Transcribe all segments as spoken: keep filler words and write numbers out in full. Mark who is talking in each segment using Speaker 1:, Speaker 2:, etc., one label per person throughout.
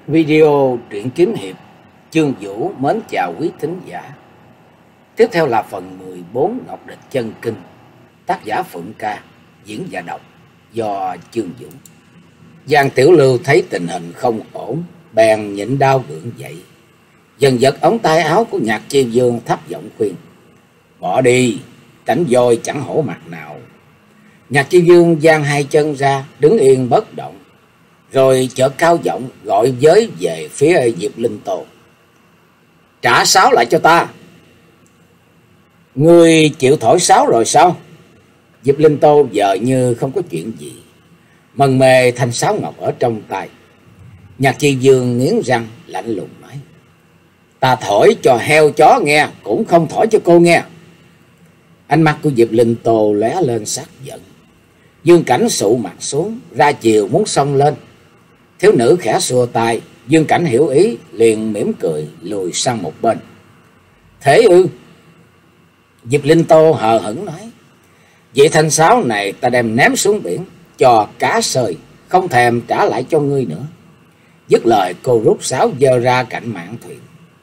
Speaker 1: Video truyện kiếm hiệp Chương Vũ mến chào quý thính giả. Tiếp theo là phần mười bốn Ngọc Địch Chân Kinh, tác giả Phượng Ca, diễn và đọc do Chương Vũ. Giang Tiểu Lưu thấy tình hình không ổn, bèn nhịn đau gượng dậy, dần giật ống tay áo của Nhạc Chi Dương, thấp giọng khuyên: "Bỏ đi, cảnh voi chẳng hổ mặt nào." Nhạc Chi Dương giang hai chân ra, đứng yên bất động, rồi chợt cao giọng gọi với về phía Diệp Linh Tô: "Trả sáo lại cho ta." "Ngươi chịu thổi sáo rồi sao?" Diệp Linh Tô giờ như không có chuyện gì, mần mê thanh sáo ngọc ở trong tay. Nhạc Chi Dương nghiến răng lạnh lùng nói: "Ta thổi cho heo chó nghe, cũng không thổi cho cô nghe." Ánh mắt của Diệp Linh Tô lóe lên sắc giận. Dương Cảnh sụ mặt xuống, ra chiều muốn xông lên. Thiếu nữ khẽ xua tay, Dương Cảnh hiểu ý, liền mỉm cười lùi sang một bên. "Thế ư?" Diệp Linh Tô hờ hững nói: "Vậy thanh sáo này ta đem ném xuống biển cho cá sơi, không thèm trả lại cho ngươi nữa." Dứt lời cô rút sáo giơ ra cạnh mạn thuyền.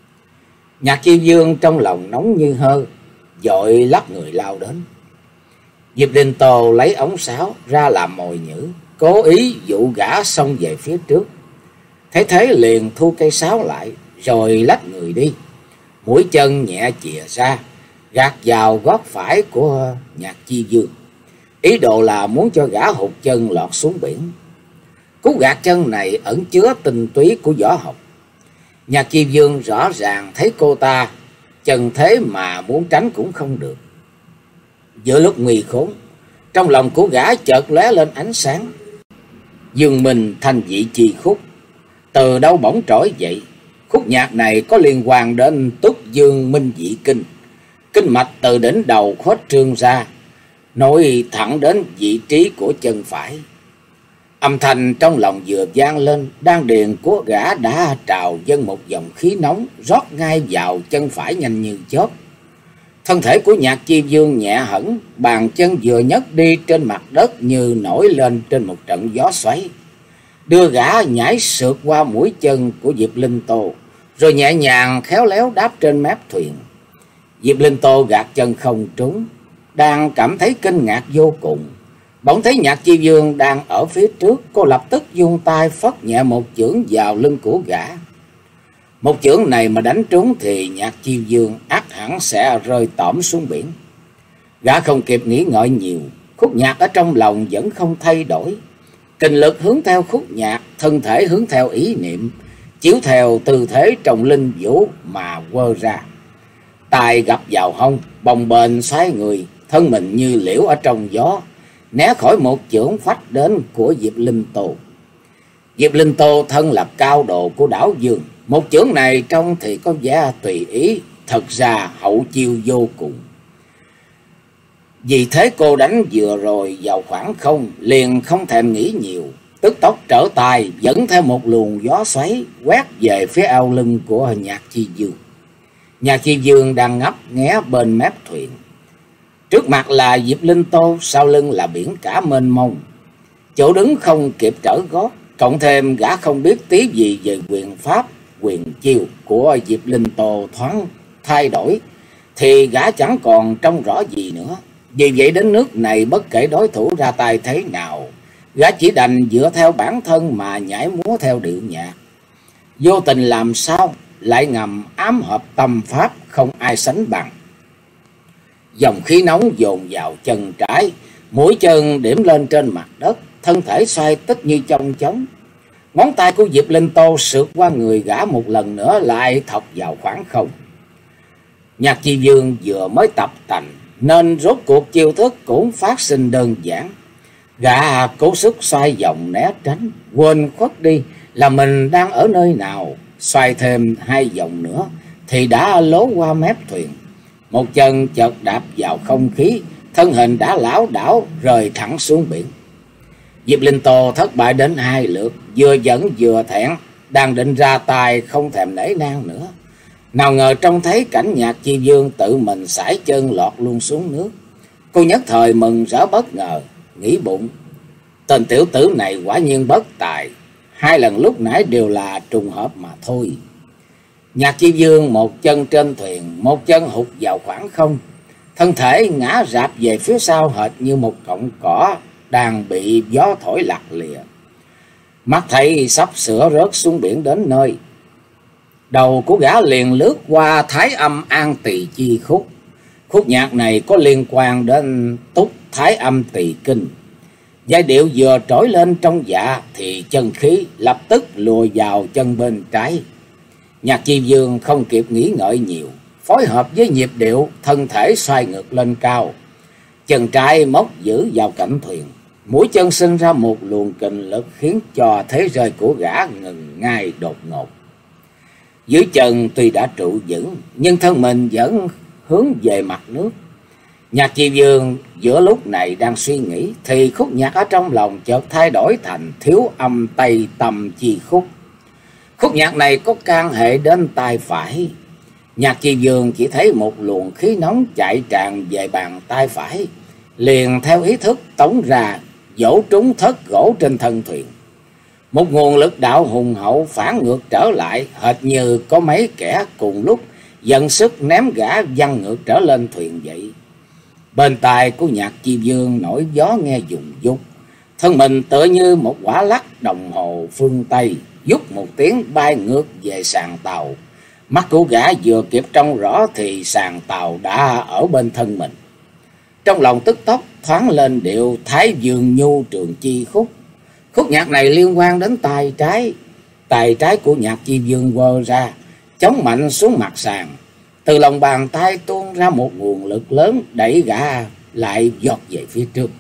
Speaker 1: Nhạc Chi Dương trong lòng nóng như hơ, vội lắc người lao đến. Diệp Linh Tô lấy ống sáo ra làm mồi nhử, cố ý dụ gã xông về phía trước. Thấy thế liền thu cây sáo lại, rồi lách người đi. Mũi chân nhẹ chìa ra, gạt vào gót phải của Nhạc Chi Dương, ý đồ là muốn cho gã hụt chân lọt xuống biển. Cú gạt chân này ẩn chứa tinh túy của võ học. Nhạc Chi Dương rõ ràng thấy cô ta chân thế mà muốn tránh cũng không được. Giữa lúc nguy khốn, trong lòng của gã chợt lóe lên ánh sáng. Dương Minh thanh vị chi khúc từ đâu bỗng trỗi dậy. Khúc nhạc này có liên quan đến Túc Dương Minh Dị Kinh. Kinh mạch từ đỉnh đầu khuếch trương ra, nối thẳng đến vị trí của chân phải. Âm thanh trong lòng vừa vang lên, đan điền của gã đã trào dâng một dòng khí nóng, rót ngay vào chân phải nhanh như chớp. Thân thể của Nhạc Chi Dương nhẹ hẳn, bàn chân vừa nhấc đi trên mặt đất như nổi lên trên một trận gió xoáy, đưa gã nhảy sượt qua mũi chân của Diệp Linh Tô, rồi nhẹ nhàng khéo léo đáp trên mép thuyền. Diệp Linh Tô gạt chân không trúng, đang cảm thấy kinh ngạc vô cùng. Bỗng thấy Nhạc Chi Dương đang ở phía trước, cô lập tức vung tay phất nhẹ một chưởng vào lưng của gã. Một chưởng này mà đánh trúng thì Nhạc Chi Dương ắt hẳn sẽ rơi tõm xuống biển. Gã không kịp nghĩ ngợi nhiều, khúc nhạc ở trong lòng vẫn không thay đổi. Kình lực hướng theo khúc nhạc, thân thể hướng theo ý niệm, chiếu theo tư thế trong linh vũ mà quơ ra. Tài gặp vào hông, bồng bềnh xoay người, thân mình như liễu ở trong gió, né khỏi một chưởng phách đến của Diệp Linh Tô. Diệp Linh Tô thân là cao độ của đảo Dương, một chưởng này trông thì có vẻ tùy ý, thật ra hậu chiêu vô cùng. Vì thế cô đánh vừa rồi vào khoảng không, liền không thèm nghĩ nhiều, tức tốc trở tay dẫn theo một luồng gió xoáy quét về phía ao lưng của Nhạc Chi Dương. Nhạc Chi Dương đang ngấp nghé bên mép thuyền. Trước mặt là Diệp Linh Tô, sau lưng là biển cả mênh mông. Chỗ đứng không kịp trở gót, cộng thêm gã không biết tí gì về quyền pháp, quyền chiêu của Diệp Linh Tô thoáng thay đổi, thì gã chẳng còn trông rõ gì nữa. Vì vậy đến nước này, bất kể đối thủ ra tay thế nào, gã chỉ đành dựa theo bản thân mà nhảy múa theo điệu nhạc. Vô tình làm sao lại ngầm ám hợp tâm pháp không ai sánh bằng. Dòng khí nóng dồn vào chân trái, mũi chân điểm lên trên mặt đất, thân thể xoay tích như chong chóng. Ngón tay của Diệp Linh Tô sượt qua người gã một lần nữa, lại thọc vào khoảng không. Nhạc Chi Dương vừa mới tập tành nên rốt cuộc chiêu thức cũng phát sinh đơn giản. Gã cố sức xoay vòng né tránh, quên khuất đi là mình đang ở nơi nào. Xoay thêm hai vòng nữa thì đã lố qua mép thuyền. Một chân chợt đạp vào không khí, thân hình đã lảo đảo rơi thẳng xuống biển. Diệp Linh Tô thất bại đến hai lượt, vừa giận vừa thẹn, đang định ra tay không thèm nể nang nữa. Nào ngờ trông thấy cảnh Nhạc Chi Dương tự mình sải chân lọt luôn xuống nước. Cô nhất thời mừng rỡ bất ngờ, nghĩ bụng: tên tiểu tử này quả nhiên bất tài, hai lần lúc nãy đều là trùng hợp mà thôi. Nhạc Chi Dương một chân trên thuyền, một chân hụt vào khoảng không, thân thể ngã rạp về phía sau hệt như một cọng cỏ đang bị gió thổi lặt lìa. Mắt thấy sắp sửa rớt xuống biển đến nơi, đầu của gã liền lướt qua Thái Âm An Tỳ Chi khúc. Khúc nhạc này có liên quan đến Túc Thái Âm Tỳ Kinh. Giai điệu vừa trỗi lên trong dạ thì chân khí lập tức lùa vào chân bên trái. Nhạc Chi Dương không kịp nghĩ ngợi nhiều, phối hợp với nhịp điệu, thân thể xoay ngược lên cao. Chân trái móc giữ vào cạnh thuyền, mũi chân sinh ra một luồng kình lực khiến cho thế rơi của gã ngừng ngay đột ngột. Dưới chân tuy đã trụ vững, nhưng thân mình vẫn hướng về mặt nước. Nhạc Chi Dương giữa lúc này đang suy nghĩ, thì khúc nhạc ở trong lòng chợt thay đổi thành Thiếu Âm Tây Tâm Chi khúc. Khúc nhạc này có can hệ đến tay phải. Nhạc Chi Dương chỉ thấy một luồng khí nóng chạy tràn về bàn tay phải, liền theo ý thức tống ra, dỗ trúng thất gỗ trên thân thuyền. Một nguồn lực đạo hùng hậu phản ngược trở lại, hệt như có mấy kẻ cùng lúc dần sức ném gã văng ngược trở lên thuyền vậy. Bên tai của Nhạc Chi Dương nổi gió nghe rùng rúc, thân mình tựa như một quả lắc đồng hồ phương Tây, vút một tiếng bay ngược về sàn tàu. Mắt của gã vừa kịp trông rõ thì sàn tàu đã ở bên thân mình. Trong lòng tức tốc thoáng lên điệu Thái Dương Nhu Trường Chi khúc. Khúc nhạc này liên quan đến tay trái. Tay trái của Nhạc Chi Dương quơ ra, chống mạnh xuống mặt sàn. Từ lòng bàn tay tuôn ra một nguồn lực lớn đẩy gã lại giọt về phía trước.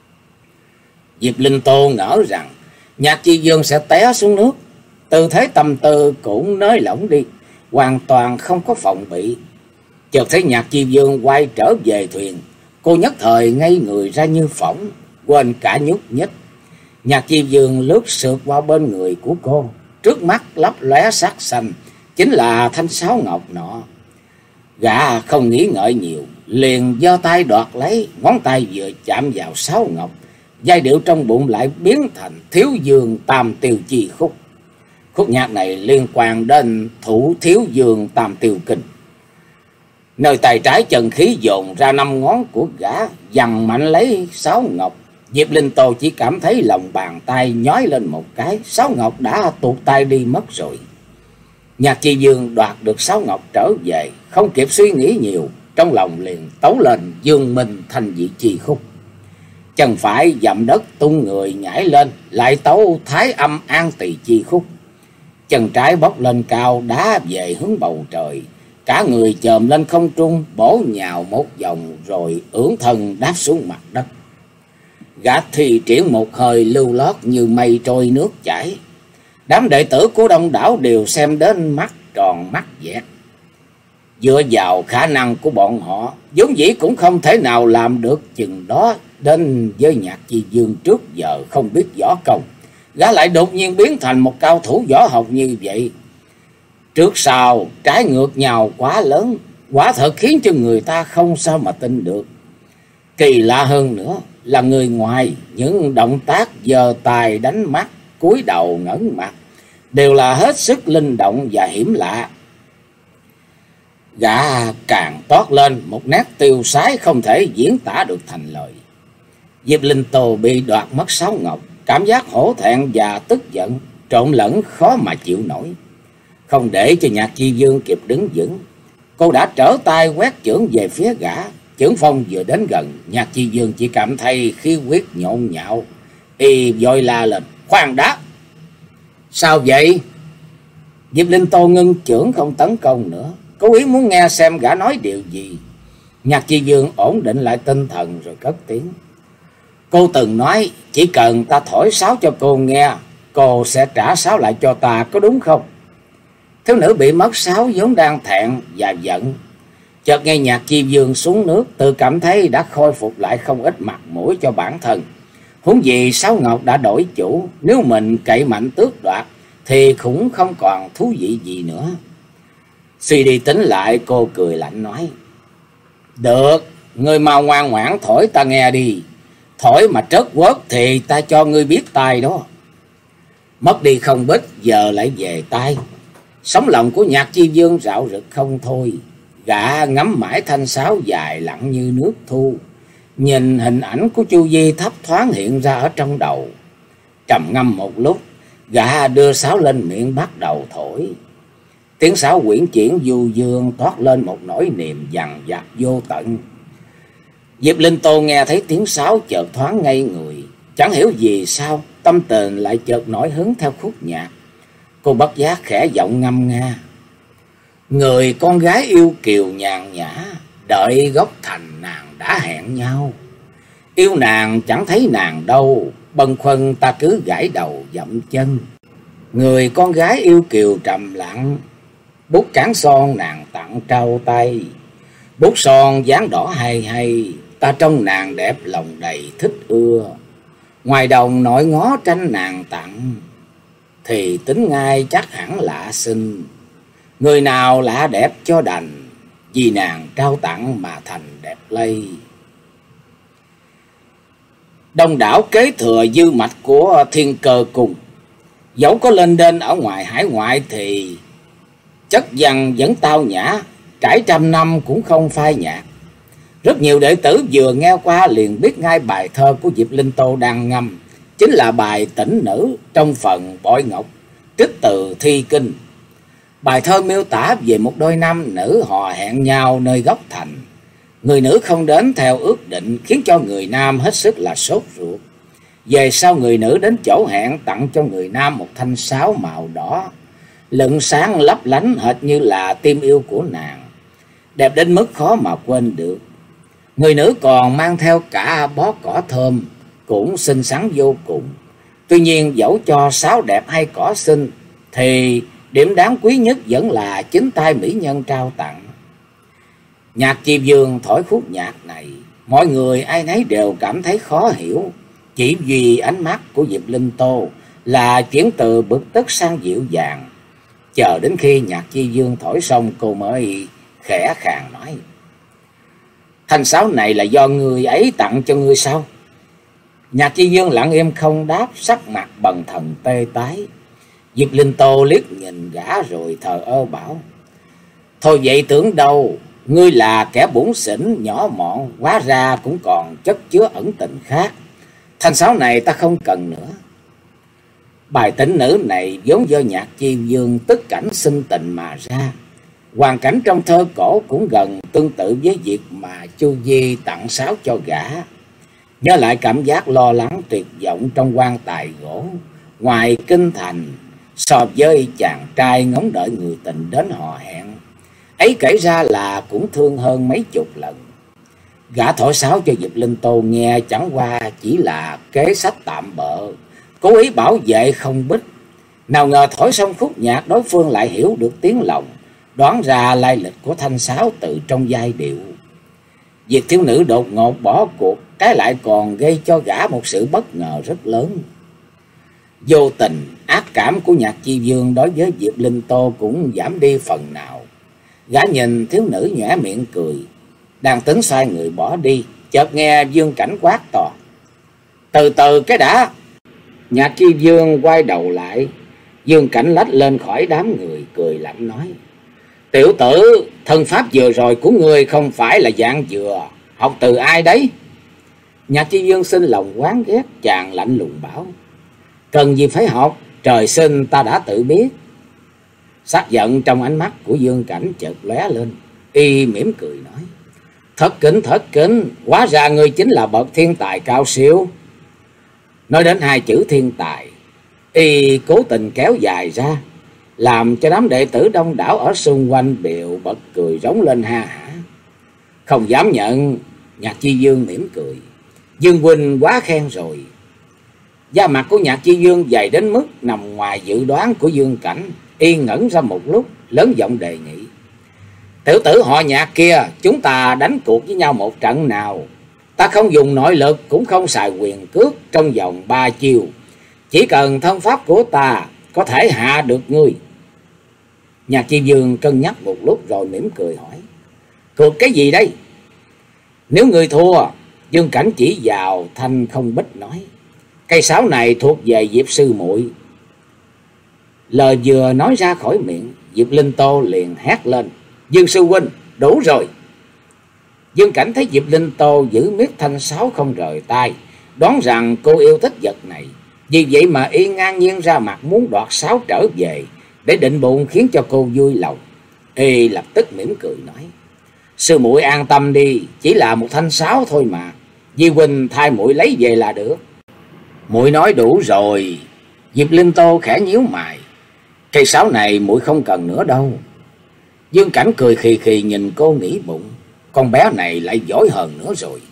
Speaker 1: Diệp Linh Tô ngỡ rằng Nhạc Chi Dương sẽ té xuống nước, tư thế tâm tư cũng nới lỏng đi, hoàn toàn không có phòng bị. Chợt thấy Nhạc Chi Dương quay trở về thuyền, cô nhất thời ngây người ra như phỏng, quên cả nhúc nhích. Nhạc Chi Dương lướt sượt qua bên người của cô, trước mắt lấp lóe sắc xanh, chính là thanh sáo ngọc nọ. Gã không nghĩ ngợi nhiều, liền giơ tay đoạt lấy, ngón tay vừa chạm vào sáo ngọc, giai điệu trong bụng lại biến thành Thiếu Dương Tam Tiêu Chi khúc. Khúc nhạc này liên quan đến Thủ Thiếu Dương Tam Tiêu Kinh. Nơi tay trái chân khí dồn ra, năm ngón của gã giằng mạnh lấy sáo ngọc. Diệp Linh Tô chỉ cảm thấy lòng bàn tay nhói lên một cái, sáo ngọc đã tuột tay đi mất rồi. Nhạc Chi Dương đoạt được sáo ngọc trở về, không kịp suy nghĩ nhiều, trong lòng liền tấu lên Dương Minh Thanh Dị Chi khúc. Chân phải dậm đất tung người nhảy lên, lại tấu Thái Âm An Tỳ Chi khúc. Chân trái bốc lên cao đá về hướng bầu trời, cả người chồm lên không trung, bổ nhào một vòng rồi ưỡn thân đáp xuống mặt đất. Gã thi triển một hơi lưu lót như mây trôi nước chảy. Đám đệ tử của đông đảo đều xem đến mắt tròn mắt dẹt. Dựa vào khả năng của bọn họ, vốn dĩ cũng không thể nào làm được chừng đó. Đến với Nhạc Chi Dương trước giờ không biết võ công, gã lại đột nhiên biến thành một cao thủ võ học như vậy. Trước sau trái ngược nhau quá lớn, quả thật khiến cho người ta không sao mà tin được. Kỳ lạ hơn nữa là người ngoài, những động tác giơ tay đánh mắt, cúi đầu ngẩng mặt đều là hết sức linh động và hiểm lạ. Gã càng toát lên một nét tiêu sái không thể diễn tả được thành lời. Diệp Linh Tô bị đoạt mất sáo ngọc, cảm giác hổ thẹn và tức giận trộn lẫn khó mà chịu nổi. Không để cho Nhạc Chi Dương kịp đứng vững, cô đã trở tay quét chưởng về phía gã. Chưởng phong vừa đến gần, Nhạc Chi Dương chỉ cảm thấy khí huyết nhộn nhạo, y vội la lên: "Khoan đã!" "Sao vậy?" Diệp Linh Tô ngưng chưởng không tấn công nữa, cố ý muốn nghe xem gã nói điều gì. Nhạc Chi Dương ổn định lại tinh thần rồi cất tiếng: "Cô từng nói chỉ cần ta thổi sáo cho cô nghe, cô sẽ trả sáo lại cho ta, có đúng không?" Thiếu nữ bị mất sáo vốn đang thẹn và giận, chợt nghe Nhạc Chi Dương xuống nước, tự cảm thấy đã khôi phục lại không ít mặt mũi cho bản thân. Huống gì sáo ngọc đã đổi chủ, nếu mình cậy mạnh tước đoạt thì cũng không còn thú vị gì nữa. Suy đi tính lại, cô cười lạnh nói: "Được, ngươi mau ngoan ngoãn thổi ta nghe đi. Thổi mà trớt quớt thì ta cho ngươi biết tay đó." Mất đi không bích, giờ lại về tay. Sóng lòng của Nhạc Chi Dương rạo rực không thôi. Gã ngắm mãi thanh sáo dài lặng như nước thu. Nhìn hình ảnh của Chu Di thấp thoáng hiện ra ở trong đầu. Trầm ngâm một lúc, gã đưa sáo lên miệng bắt đầu thổi. Tiếng sáo quyển chuyển du dương toát lên một nỗi niềm dằng dặc vô tận. Diệp Linh Tô nghe thấy tiếng sáo chợt thoáng ngây người. Chẳng hiểu vì sao tâm tình lại chợt nổi hứng theo khúc nhạc. Cô bất giác khẽ giọng ngâm nga. Người con gái yêu kiều nhàn nhã, đợi góc thành nàng đã hẹn nhau. Yêu nàng chẳng thấy nàng đâu, bâng khuâng ta cứ gãi đầu dậm chân. Người con gái yêu kiều trầm lặng, bút trắng son nàng tặng trao tay. Bút son dáng đỏ hay hay, ta trông nàng đẹp lòng đầy thích ưa. Ngoài đồng nội ngó tranh nàng tặng, thì tính ngay chắc hẳn lạ xinh. Người nào lạ đẹp cho đành, vì nàng trao tặng mà thành đẹp lây. Đông đảo kế thừa dư mạch của Thiên Cơ Cung, dẫu có lên đên ở ngoài hải ngoại thì chất văn vẫn tao nhã, trải trăm năm cũng không phai nhạt. Rất nhiều đệ tử vừa nghe qua liền biết ngay bài thơ của Diệp Linh Tô đang ngâm chính là bài Tỉnh Nữ trong phần Bội Ngọc, trích từ Thi Kinh. Bài thơ miêu tả về một đôi nam nữ hò hẹn nhau nơi góc thành. Người nữ không đến theo ước định khiến cho người nam hết sức là sốt ruột. Về sau người nữ đến chỗ hẹn tặng cho người nam một thanh sáo màu đỏ, lựng sáng lấp lánh hệt như là tim yêu của nàng, đẹp đến mức khó mà quên được. Người nữ còn mang theo cả bó cỏ thơm, cũng xinh xắn vô cùng. Tuy nhiên dẫu cho sáo đẹp hay cỏ xinh, thì điểm đáng quý nhất vẫn là chính tay mỹ nhân trao tặng. Nhạc Chi Dương thổi khúc nhạc này, mọi người ai nấy đều cảm thấy khó hiểu. Chỉ vì ánh mắt của Diệp Linh Tô là chuyển từ bực tức sang dịu dàng. Chờ đến khi Nhạc Chi Dương thổi xong, cô mới khẽ khàng nói: Thanh sáo này là do người ấy tặng cho ngươi sao? Nhạc Chi Dương lặng im không đáp, sắc mặt bần thần tê tái. Diệp Linh Tô liếc nhìn gã rồi thờ ơ bảo: Thôi vậy tưởng đâu, ngươi là kẻ bủn xỉn nhỏ mọn, hóa ra cũng còn chất chứa ẩn tình khác. Thanh sáo này ta không cần nữa. Bài Tỉnh Nữ này vốn do Nhạc Chi Dương tức cảnh sinh tình mà ra. Hoàn cảnh trong thơ cổ cũng gần tương tự với việc mà Chu Di tặng sáo cho gã. Nhớ lại cảm giác lo lắng tuyệt vọng trong quan tài gỗ ngoài kinh thành, so với chàng trai ngóng đợi người tình đến hò hẹn ấy kể ra là cũng thương hơn mấy chục lần. Gã thổi sáo cho Diệp Linh Tô nghe chẳng qua chỉ là kế sách tạm bợ, cố ý bảo vệ không bích. Nào ngờ thổi xong khúc nhạc, đối phương lại hiểu được tiếng lòng, đoán ra lai lịch của thanh sáo từ trong giai điệu. Việc thiếu nữ đột ngột bỏ cuộc, trái lại còn gây cho gã một sự bất ngờ rất lớn. Vô tình, ác cảm của Nhạc Chi Dương đối với Diệp Linh Tô cũng giảm đi phần nào. Gã nhìn thiếu nữ nhếch miệng cười, đang tính xoay người bỏ đi, chợt nghe Dương Cảnh quát to: Từ từ cái đã! Nhạc Chi Dương quay đầu lại, Dương Cảnh lách lên khỏi đám người, cười lạnh nói: Tiểu tử, thân pháp vừa rồi của ngươi không phải là dạng dừa, học từ ai đấy? Nhạc Chi Dương sinh lòng oán ghét, chàng lạnh lùng bảo: Cần gì phải học, trời sinh ta đã tự biết. Sắc giận trong ánh mắt của Dương Cảnh chợt lóe lên, y mỉm cười nói: Thất kính thất kính, hóa ra ngươi chính là bậc thiên tài cao siêu. Nói đến hai chữ thiên tài, y cố tình kéo dài ra, làm cho đám đệ tử đông đảo ở xung quanh đều bật cười rống lên ha hả. Không dám nhận. Nhạc Chi Dương mỉm cười: Dương huynh quá khen rồi. Da mặt của Nhạc Chi Dương dày đến mức nằm ngoài dự đoán của Dương Cảnh. Y ngẩn ra một lúc, lớn giọng đề nghị: Tiểu tử họ Nhạc kia, chúng ta đánh cuộc với nhau một trận nào. Ta không dùng nội lực, cũng không xài quyền cước, trong vòng ba chiêu, chỉ cần thân pháp của ta có thể hạ được ngươi. Nhạc Chi Dương cân nhắc một lúc rồi mỉm cười hỏi: Cược cái gì đây? Nếu ngươi thua, Dương Cảnh chỉ vào thanh không bích nói: Cây sáo này thuộc về Diệp sư muội. Lời vừa nói ra khỏi miệng, Diệp Linh Tô liền hét lên: Dương sư huynh, đủ rồi! Dương Cảnh thấy Diệp Linh Tô giữ miết thanh sáo không rời tay, đoán rằng cô yêu thích vật này, vì vậy mà y ngang nhiên ra mặt muốn đoạt sáo trở về, để định bụng khiến cho cô vui lòng. Y lập tức mỉm cười nói: Sư muội an tâm đi, chỉ là một thanh sáo thôi mà, Di huynh thay muội lấy về là được. Muội nói đủ rồi. Diệp Linh Tô khẽ nhíu mày: Cây sáo này muội không cần nữa đâu. Dương Cảnh cười khì khì nhìn cô nghĩ bụng, con bé này lại giỏi hơn nữa rồi.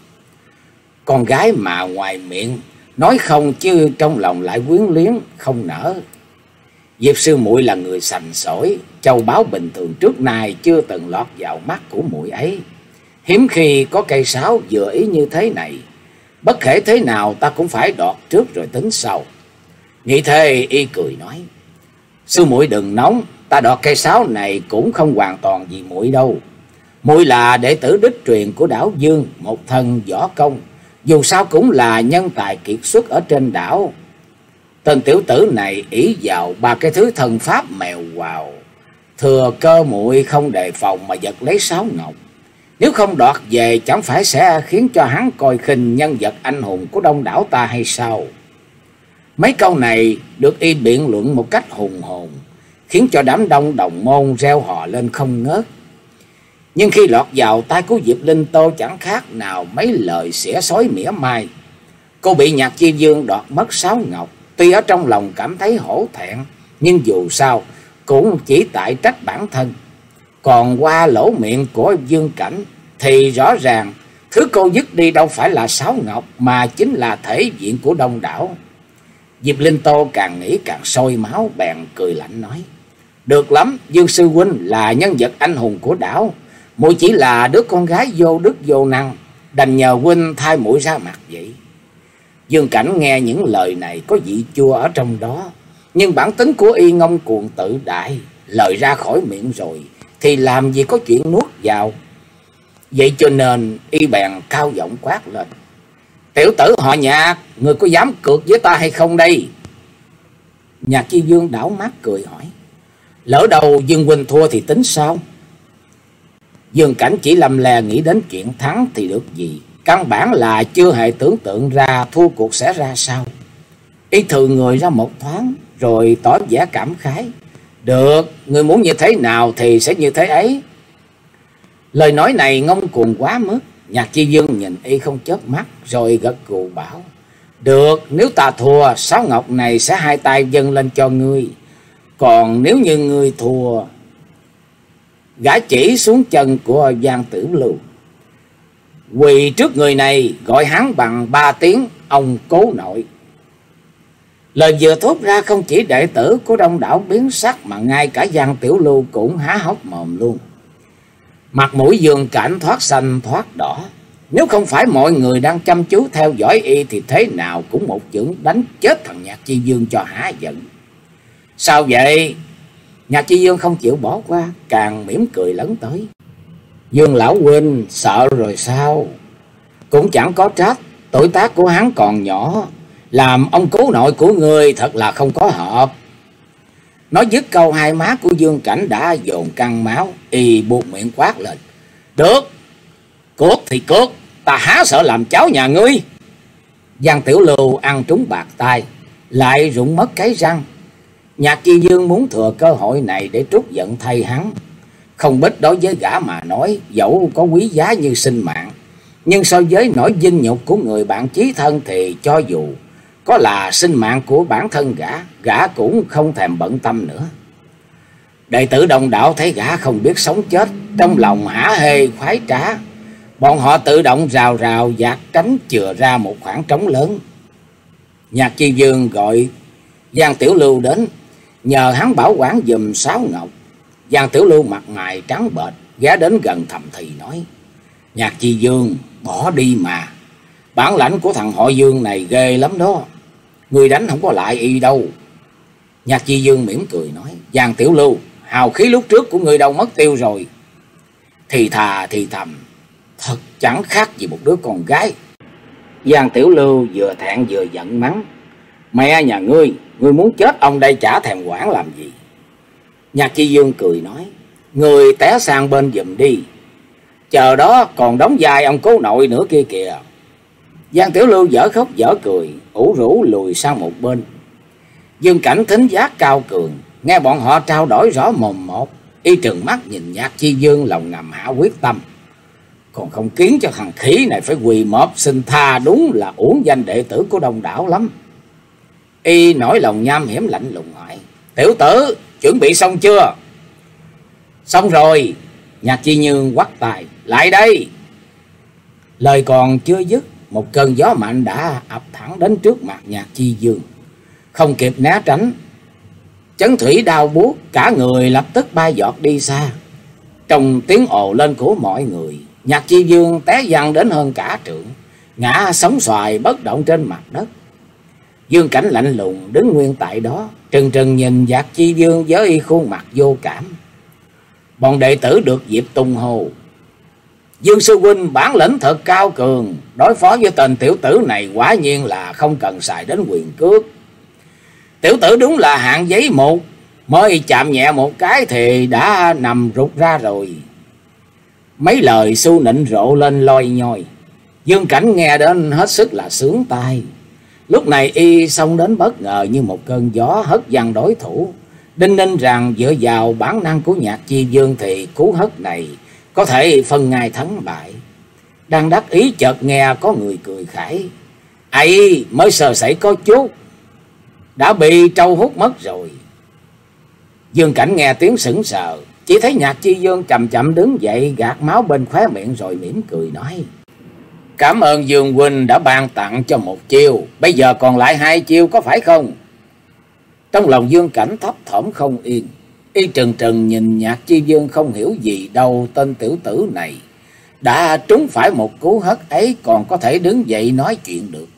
Speaker 1: Con gái mà ngoài miệng nói không chứ trong lòng lại quyến luyến không nỡ. Diệp sư muội là người sành sỏi, châu báu bình thường trước nay chưa từng lọt vào mắt của muội ấy. Hiếm khi có cây sáo vừa ý như thế này, bất kể thế nào ta cũng phải đoạt trước rồi tính sau. Nghĩ thế y cười nói: Sư muội đừng nóng, ta đoạt cây sáo này cũng không hoàn toàn vì muội đâu. Muội là đệ tử đích truyền của đảo Dương, một thân võ công, dù sao cũng là nhân tài kiệt xuất ở trên đảo. Tên tiểu tử này ỷ vào ba cái thứ thần pháp mèo quào, thừa cơ muội không đề phòng mà giật lấy sáo ngọc. Nếu không đoạt về chẳng phải sẽ khiến cho hắn coi khinh nhân vật anh hùng của đông đảo ta hay sao? Mấy câu này được y biện luận một cách hùng hồn, khiến cho đám đông đồng môn reo hò lên không ngớt. Nhưng khi lọt vào tay của Diệp Linh Tô chẳng khác nào mấy lời xỉa xói mỉa mai. Cô bị Nhạc Chi Dương đoạt mất sáo ngọc, tuy ở trong lòng cảm thấy hổ thẹn, nhưng dù sao cũng chỉ tại trách bản thân. Còn qua lỗ miệng của Dương Cảnh thì rõ ràng thứ cô dứt đi đâu phải là sáo ngọc, mà chính là thể diện của đông đảo. Diệp Linh Tô càng nghĩ càng sôi máu, bèn cười lạnh nói: Được lắm, Dương sư huynh là nhân vật anh hùng của đảo, muội chỉ là đứa con gái vô đức vô năng, đành nhờ huynh thay muội ra mặt vậy. Dương Cảnh nghe những lời này có vị chua ở trong đó, nhưng bản tính của y ngông cuồng tự đại, lời ra khỏi miệng rồi thì làm gì có chuyện nuốt vào. Vậy cho nên y bèn cao giọng quát lên: Tiểu tử họ Nhạc, người có dám cược với ta hay không đây? Nhạc Chi Dương đảo mắt cười hỏi: Lỡ đầu Dương huynh thua thì tính sao? Dương Cảnh chỉ lầm lè nghĩ đến chuyện thắng thì được gì, căn bản là chưa hề tưởng tượng ra thua cuộc sẽ ra sao. Y thừ người ra một thoáng rồi tỏ vẻ cảm khái: Được, người muốn như thế nào thì sẽ như thế ấy. Lời nói này ngông cuồng quá mức. Nhạc Chi Dương nhìn y không chớp mắt rồi gật gù bảo: Được, nếu ta thua, sáo ngọc này sẽ hai tay dâng lên cho ngươi. Còn nếu như ngươi thua... Gã chỉ xuống chân của Giang Tử Lưu: Quỳ trước người này, gọi hắn bằng ba tiếng ông cố nội. Lời vừa thốt ra không chỉ đệ tử của đông đảo biến sắc, mà ngay cả Giang Tiểu Lưu cũng há hốc mồm luôn. Mặt mũi Dương Cảnh thoát xanh thoát đỏ. Nếu không phải mọi người đang chăm chú theo dõi y thì thế nào cũng một chưởng đánh chết thằng Nhạc Chi Dương cho hả giận. Sao vậy? Nhạc Chi Dương không chịu bỏ qua, càng mỉm cười lấn tới: Dương lão huynh sợ rồi sao? Cũng chẳng có trách, tuổi tác của hắn còn nhỏ, làm ông cố nội của ngươi thật là không có hợp. Nói dứt câu, hai má của Dương Cảnh đã dồn căng máu, y buộc miệng quát lên: Được, cốt thì cốt, ta há sợ làm cháu nhà ngươi. Giang Tiểu Lưu ăn trúng bạc tai, lại rụng mất cái răng. Nhạc Chi Dương muốn thừa cơ hội này để trút giận thay hắn. Không biết đối với gã mà nói, dẫu có quý giá như sinh mạng, nhưng so với nỗi vinh nhục của người bạn chí thân thì cho dù có là sinh mạng của bản thân gã, gã cũng không thèm bận tâm nữa. Đệ tử đông đảo thấy gã không biết sống chết, trong lòng hả hê khoái trá. Bọn họ tự động rào rào dạt tránh, chừa ra một khoảng trống lớn. Nhạc Chi Dương gọi Giang Tiểu Lưu đến, nhờ hắn bảo quản giùm sáo ngọc. Giang Tiểu Lưu mặt mày trắng bệch, ghé đến gần thầm thì nói: Nhạc Chi Dương, bỏ đi mà. Bản lãnh của thằng họ Dương này ghê lắm đó, người đánh không có lại y đâu. Nhạc Chi Dương mỉm cười nói: Giang Tiểu Lưu, hào khí lúc trước của người đâu mất tiêu rồi. Thì thà thì thầm, thật chẳng khác gì một đứa con gái. Giang Tiểu Lưu vừa thẹn vừa giận mắng: Mẹ nhà ngươi, ngươi muốn chết ông đây chả thèm quản làm gì. Nhạc Chi Dương cười nói, ngươi té sang bên giùm đi, chờ đó còn đóng vai ông cố nội nữa kia kìa. Giang Tiểu Lưu dở khóc dở cười, ủ rũ lùi sang một bên. Dương Cảnh thính giác cao cường, nghe bọn họ trao đổi rõ mồm một, y trừng mắt nhìn Nhạc Chi Dương, lòng ngầm hạ quyết tâm, còn không khiến cho thằng khỉ này phải quỳ mọp xin tha, đúng là uổng danh đệ tử của Đông Đảo lắm. Y nổi lòng nham hiểm lạnh lùng hỏi, tiểu tử chuẩn bị xong chưa? Xong rồi. Nhạc Chi Dương quắt tay, lại đây. Lời còn chưa dứt, một cơn gió mạnh đã ập thẳng đến trước mặt Nhạc Chi Dương. Không kịp né tránh, chấn thủy đau buốt, cả người lập tức bay giọt đi xa. Trong tiếng ồ lên của mọi người, Nhạc Chi Dương té văng đến hơn cả trượng, ngã sóng xoài bất động trên mặt đất. Dương Cảnh lạnh lùng đứng nguyên tại đó, trừng trừng nhìn Nhạc Chi Dương với khuôn mặt vô cảm. Bọn đệ tử được dịp tung hô, Dương sư huynh bản lĩnh thật cao cường, đối phó với tên tiểu tử này quả nhiên là không cần xài đến quyền cước. Tiểu tử đúng là hạng giấy một, mới chạm nhẹ một cái thì đã nằm rụt ra rồi. Mấy lời xu nịnh rộ lên loi nhoi, Dương Cảnh nghe đến hết sức là sướng tai. Lúc này y xông đến bất ngờ như một cơn gió hất văng đối thủ, đinh ninh rằng dựa vào bản năng của Nhạc Chi Dương thì cú hất này có thể phân ngay thắng bại. Đang đắc ý chợt nghe có người cười khải, ấy mới sờ sẩy có chút, đã bị trâu hút mất rồi. Dương Cảnh nghe tiếng sững sờ, chỉ thấy Nhạc Chi Dương chậm chậm đứng dậy, gạt máu bên khóe miệng rồi mỉm cười nói, cảm ơn Dương huynh đã ban tặng cho một chiêu, bây giờ còn lại hai chiêu có phải không? Trong lòng Dương Cảnh thấp thỏm không yên, y trừng trừng nhìn Nhạc Chi Dương không hiểu gì đâu, tên tiểu tử này đã trúng phải một cú hất ấy còn có thể đứng dậy nói chuyện được.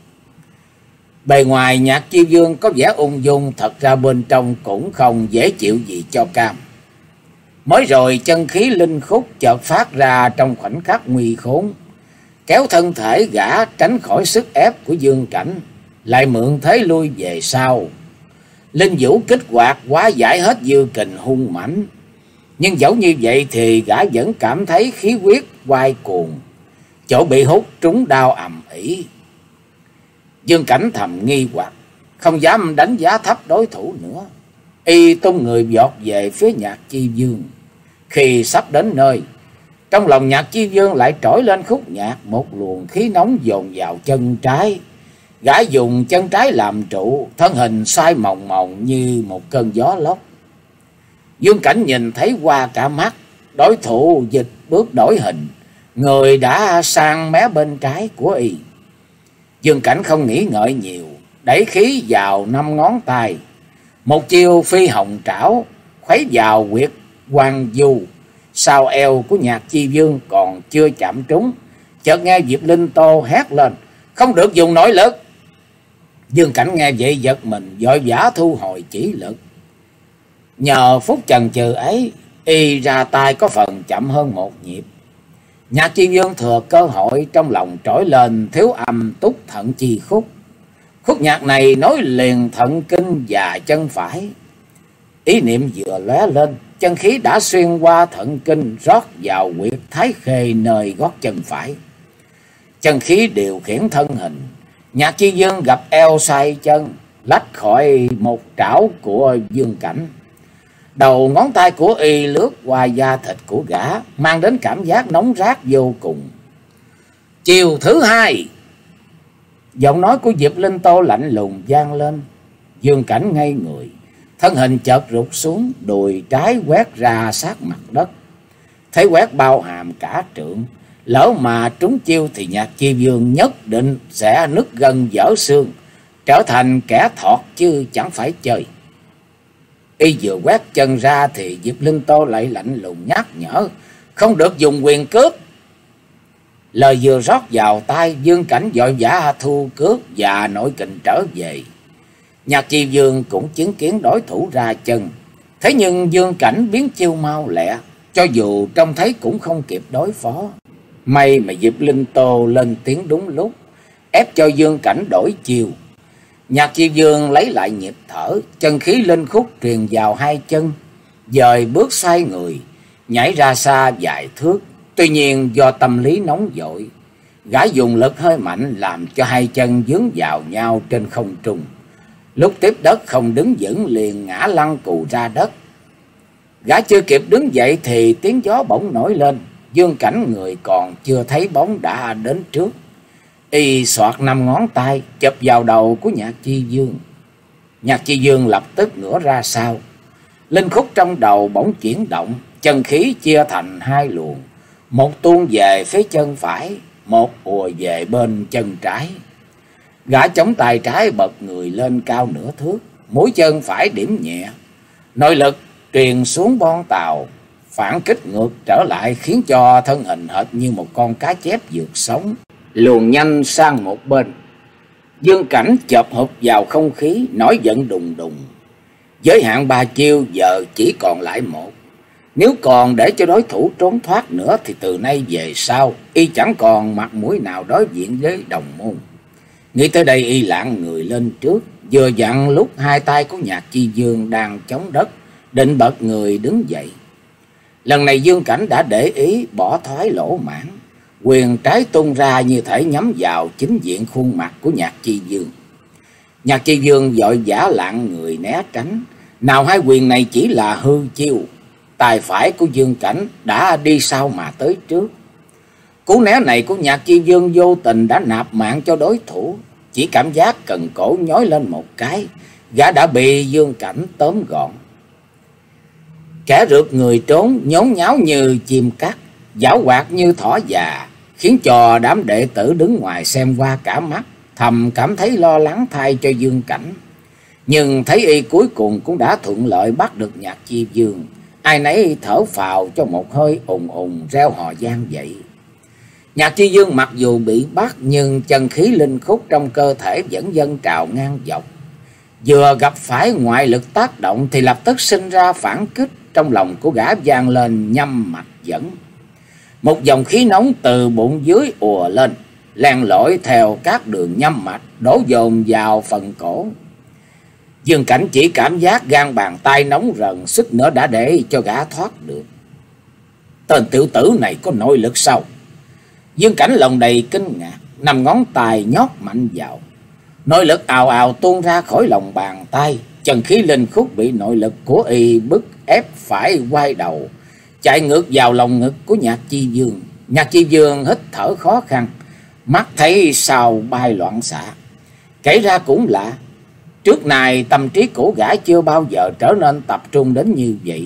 Speaker 1: Bề ngoài Nhạc Chi Dương có vẻ ung dung, thật ra bên trong cũng không dễ chịu gì cho cam. Mới rồi chân khí linh khúc chợt phát ra trong khoảnh khắc nguy khốn, kéo thân thể gã tránh khỏi sức ép của Dương Cảnh, lại mượn thế lui về sau. Linh vũ kích hoạt hóa giải hết dư kình hung mãnh, nhưng dẫu như vậy thì gã vẫn cảm thấy khí huyết quay cuồng, chỗ bị hút trúng đau ầm ĩ. Dương Cảnh thầm nghi hoặc, không dám đánh giá thấp đối thủ nữa. Y tung người vọt về phía Nhạc Chi Dương. Khi sắp đến nơi, trong lòng Nhạc Chi Dương lại trỗi lên khúc nhạc, một luồng khí nóng dồn vào chân trái. Gã dùng chân trái làm trụ, thân hình xoay mòng mòng như một cơn gió lốc. Dương Cảnh nhìn thấy qua cả mắt, đối thủ dịch bước đổi hình, người đã sang mé bên trái của y. Dương Cảnh không nghĩ ngợi nhiều, đẩy khí vào năm ngón tay, một chiêu phi hồng trảo khuấy vào huyệt Hoàng Du sau eo của Nhạc Chi Dương còn chưa chạm trúng, chợt nghe Diệp Linh Tô hét lên, không được dùng nội lực. Dương Cảnh nghe vậy giật mình, vội vã thu hồi chỉ lực. Nhờ phút chần chừ ấy, y ra tay có phần chậm hơn một nhịp. Nhạc Chi Dương thừa cơ hội, trong lòng trỗi lên thiếu âm túc thận chi khúc. Khúc nhạc này nối liền thận kinh và chân phải. Ý niệm vừa lóe lên, chân khí đã xuyên qua thận kinh rót vào huyệt thái khê nơi gót chân phải. Chân khí điều khiển thân hình, Nhạc Chi Dương gặp eo xoay chân, lách khỏi một trảo của Dương Cảnh. Đầu ngón tay của y lướt qua da thịt của gã, mang đến cảm giác nóng rát vô cùng. Chiều thứ hai. Giọng nói của Diệp Linh Tô lạnh lùng vang lên. Dương Cảnh ngây người, thân hình chợt rụt xuống, đùi trái quét ra sát mặt đất. Thấy quét bao hàm cả trượng, lỡ mà trúng chiêu thì Nhạc Chi Dương nhất định sẽ nứt gân vỡ xương, trở thành kẻ thọt chứ chẳng phải chơi. Y vừa quét chân ra thì Diệp Linh Tô lại lạnh lùng nhắc nhở, không được dùng quyền cước. Lời vừa rót vào tai, Dương Cảnh vội vã thu cước và nội kình trở về. Nhạc Chi Dương cũng chứng kiến đối thủ ra chân, thế nhưng Dương Cảnh biến chiêu mau lẹ, cho dù trông thấy cũng không kịp đối phó. May mà Diệp Linh Tô lên tiếng đúng lúc, ép cho Dương Cảnh đổi chiêu. Nhạc Chi Dương lấy lại nhịp thở, chân khí linh khúc truyền vào hai chân, dời bước xoay người, nhảy ra xa vài thước. Tuy nhiên do tâm lý nóng vội, gã dùng lực hơi mạnh làm cho hai chân vướng vào nhau trên không trung. Lúc tiếp đất không đứng vững liền ngã lăn cù ra đất. Gã chưa kịp đứng dậy thì tiếng gió bỗng nổi lên. Dương Cảnh người còn chưa thấy bóng đã đến trước. Y xoạc năm ngón tay chụp vào đầu của Nhạc Chi Dương. Nhạc Chi Dương lập tức ngửa ra sau. Linh khúc trong đầu bỗng chuyển động, chân khí chia thành hai luồng, một tuôn về phía chân phải, một ùa về bên chân trái. Gã chống tay trái bật người lên cao nửa thước, mũi chân phải điểm nhẹ, nội lực truyền xuống bon tàu, phản kích ngược trở lại khiến cho thân hình hệt như một con cá chép vượt sóng, luồn nhanh sang một bên. Dương Cảnh chộp hụp vào không khí, nổi giận đùng đùng. Giới hạn ba chiêu giờ chỉ còn lại một. Nếu còn để cho đối thủ trốn thoát nữa thì từ nay về sau y chẳng còn mặt mũi nào đối diện với đồng môn. Nghĩ tới đây y lạng người lên trước, vừa dặn lúc hai tay của Nhạc Chi Dương đang chống đất, định bật người đứng dậy. Lần này Dương Cảnh đã để ý bỏ thoái lỗ mãn, quyền trái tung ra như thể nhắm vào chính diện khuôn mặt của Nhạc Chi Dương. Nhạc Chi Dương vội vã lạng người né tránh, nào hai quyền này chỉ là hư chiêu. Tay phải của Dương Cảnh đã đi sau mà tới trước. Cú né này của Nhạc Chi Dương vô tình đã nạp mạng cho đối thủ. Chỉ cảm giác cần cổ nhói lên một cái, gã đã bị Dương Cảnh tóm gọn. Kẻ rượt người trốn nhốn nháo như chim cắt, giảo hoạt như thỏ già, khiến cho đám đệ tử đứng ngoài xem qua cả mắt, thầm cảm thấy lo lắng thay cho Dương Cảnh. Nhưng thấy y cuối cùng cũng đã thuận lợi bắt được Nhạc Chi Dương, ai nấy thở phào cho một hơi ùng ùng reo hò vang dậy. Nhạc Chi Dương mặc dù bị bắt nhưng chân khí linh khúc trong cơ thể vẫn dâng trào ngang dọc. Vừa gặp phải ngoại lực tác động thì lập tức sinh ra phản kích, trong lòng của gã vang lên nhâm mạch dẫn. Một dòng khí nóng từ bụng dưới ùa lên, len lỏi theo các đường nhâm mạch đổ dồn vào phần cổ. Dương Cảnh chỉ cảm giác gan bàn tay nóng rần, suýt nữa đã để cho gã thoát được. Tên tiểu tử này có nội lực sao? Dương Cảnh lòng đầy kinh ngạc, năm ngón tay nhót mạnh vào. Nội lực ào ào tuôn ra khỏi lòng bàn tay, chân khí linh khúc bị nội lực của y bức ép phải quay đầu, chạy ngược vào lòng ngực của Nhạc Chi Dương. Nhạc Chi Dương hít thở khó khăn, mắt thấy sao bay loạn xạ. Kể ra cũng lạ, trước này tâm trí của gã chưa bao giờ trở nên tập trung đến như vậy.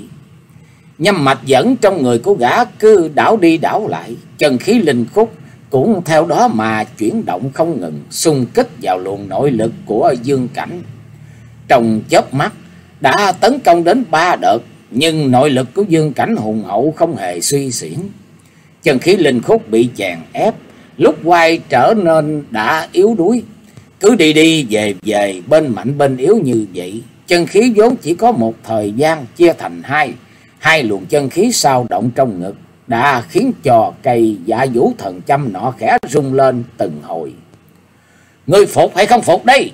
Speaker 1: Nhâm mạch dẫn trong người của gã cứ đảo đi đảo lại, chân khí linh khúc cũng theo đó mà chuyển động không ngừng, xung kích vào luồng nội lực của Dương Cảnh. Trong chớp mắt đã tấn công đến ba đợt, nhưng nội lực của Dương Cảnh hùng hậu không hề suy xiển. Chân khí linh khúc bị chèn ép, lúc quay trở nên đã yếu đuối. Cứ đi đi về về, bên mạnh bên yếu như vậy. Chân khí vốn chỉ có một thời gian chia thành hai. Hai luồng chân khí sao động trong ngực đã khiến cho cây Dạ Vũ Thần Châm nọ khẽ rung lên từng hồi. Ngươi phục hay không phục đây?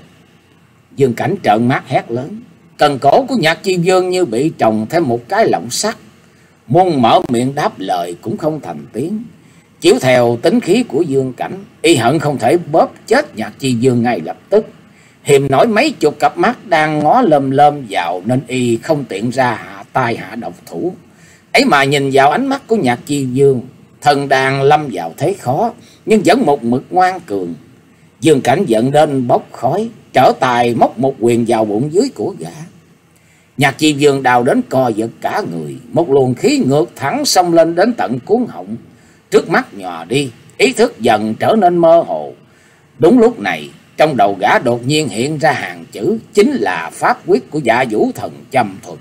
Speaker 1: Dương Cảnh trợn mắt hét lớn. Cần cổ của Nhạc Chi Dương như bị trồng thêm một cái lọng sắt, muốn mở miệng đáp lời cũng không thành tiếng. Chiếu theo tính khí của Dương Cảnh, y hận không thể bóp chết Nhạc Chi Dương ngay lập tức. Hiềm nổi mấy chục cặp mắt đang ngó lơm lơm vào nên y không tiện ra hạ tay hạ độc thủ. Ấy mà nhìn vào ánh mắt của Nhạc Chi Dương, thần đang lâm vào thế khó nhưng vẫn một mực ngoan cường. Dương Cảnh giận đến bốc khói, trở tài móc một quyền vào bụng dưới của gã. Nhạc Chi Dương đào đến co giật cả người, một luồng khí ngược thẳng xông lên đến tận cuống họng. Trước mắt nhòa đi, ý thức dần trở nên mơ hồ. Đúng lúc này, trong đầu gã đột nhiên hiện ra hàng chữ, chính là pháp quyết của Dạ Vũ Thần Châm thuật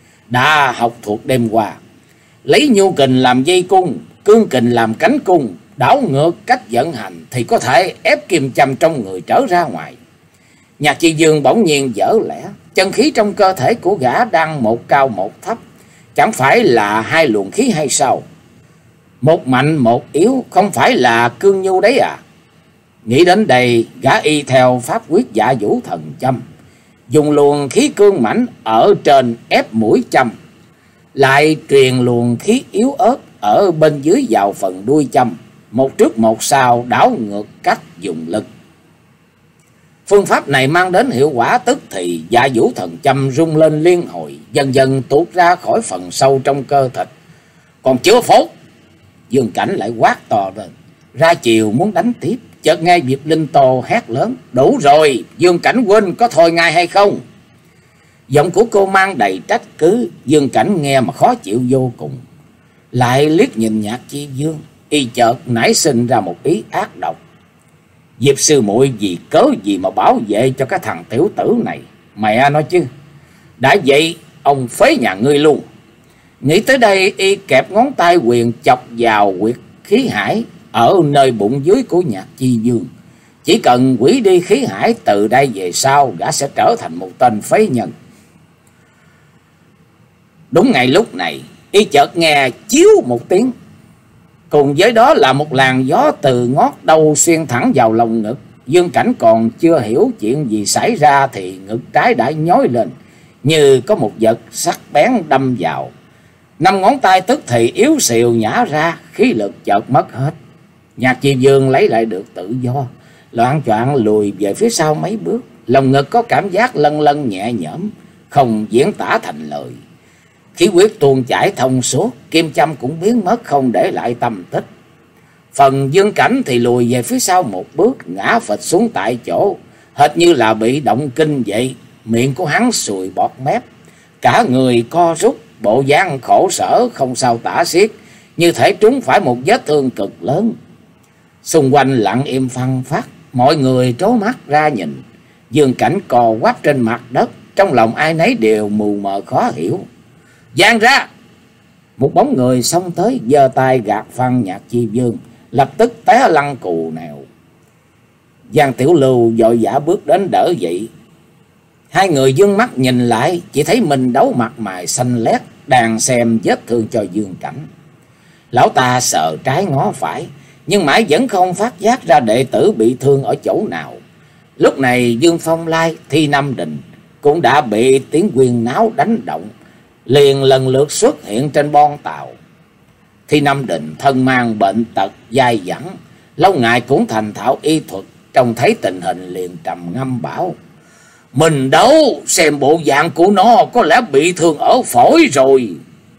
Speaker 1: đã học thuộc đêm qua. Lấy nhu kình làm dây cung, cương kình làm cánh cung, đảo ngược cách vận hành thì có thể ép kim châm trong người trở ra ngoài. Nhạc Chi Dương bỗng nhiên dở lẽ, chân khí trong cơ thể của gã đang một cao một thấp, chẳng phải là hai luồng khí hay sao? Một mạnh một yếu, không phải là cương nhu đấy à? Nghĩ đến đây, gã y theo pháp quyết Dạ Vũ Thần Châm, dùng luồng khí cương mãnh ở trên ép mũi châm, lại truyền luồng khí yếu ớt ở bên dưới vào phần đuôi châm, một trước một sau đảo ngược cách dùng lực. Phương pháp này mang đến hiệu quả tức thì Dạ Vũ Thần Châm rung lên liên hồi, dần dần tuột ra khỏi phần sâu trong cơ thịt. Còn chưa phốt, Dương Cảnh lại quát to lên, ra chiều muốn đánh tiếp. Chợt nghe Diệp Linh Tô hét lớn, đủ rồi, Dương Cảnh huynh có thôi ngay hay không? Giọng của cô mang đầy trách cứ, Dương Cảnh nghe mà khó chịu vô cùng. Lại liếc nhìn Nhạc Chi Dương, y chợt nảy sinh ra một ý ác độc. Diệp sư muội vì cớ gì mà bảo vệ cho cái thằng tiểu tử này, mẹ nói chứ. Đã vậy, ông phế nhà ngươi luôn. Nghĩ tới đây, y kẹp ngón tay quyền chọc vào huyệt khí hải ở nơi bụng dưới của Nhạc Chi Dương. Chỉ cần hủy đi khí hải, từ đây về sau gã sẽ trở thành một tên phế nhân. Đúng ngay lúc này, y chợt nghe chiếu một tiếng, cùng với đó là một làn gió từ ngót đầu xuyên thẳng vào lồng ngực. Dương Cảnh còn chưa hiểu chuyện gì xảy ra thì ngực trái đã nhói lên, như có một vật sắc bén đâm vào. Năm ngón tay tức thì yếu xìu nhả ra, khí lực chợt mất hết. Nhạc Chi Dương lấy lại được tự do, loạng choạng lùi về phía sau mấy bước. Lòng ngực có cảm giác lân lân nhẹ nhõm, không diễn tả thành lời. Khí huyết tuôn chảy thông suốt, kim châm cũng biến mất không để lại tâm tích. Phần Dương Cảnh thì lùi về phía sau một bước, ngã phịch xuống tại chỗ, hệt như là bị động kinh vậy. Miệng của hắn sùi bọt mép, cả người co rút, bộ dáng khổ sở không sao tả xiết, như thể trúng phải một vết thương cực lớn. Xung quanh lặng im phăng phắc, mọi người trố mắt ra nhìn. Dương Cảnh cò quắp trên mặt đất, trong lòng ai nấy đều mù mờ khó hiểu. Giang ra! Một bóng người xông tới, giơ tay gạt phăng Nhạc Chi Dương, lập tức té lăn cù nèo. Giang Tiểu Lưu vội vã bước đến đỡ dậy. Hai người dương mắt nhìn lại, chỉ thấy Minh Đấu mặt mày xanh lét, đang xem vết thương cho Dương Cảnh. Lão ta sờ trái ngó phải, nhưng mãi vẫn không phát giác ra đệ tử bị thương ở chỗ nào. Lúc này Dương Phong Lai, Thi Nam Định cũng đã bị tiếng huyên náo đánh động, liền lần lượt xuất hiện trên bon tàu. Thi Nam Định thân mang bệnh tật dai dẳng, lâu ngày cũng thành thạo y thuật, trông thấy tình hình liền trầm ngâm bảo: Mình Đấu, xem bộ dạng của nó có lẽ bị thương ở phổi rồi.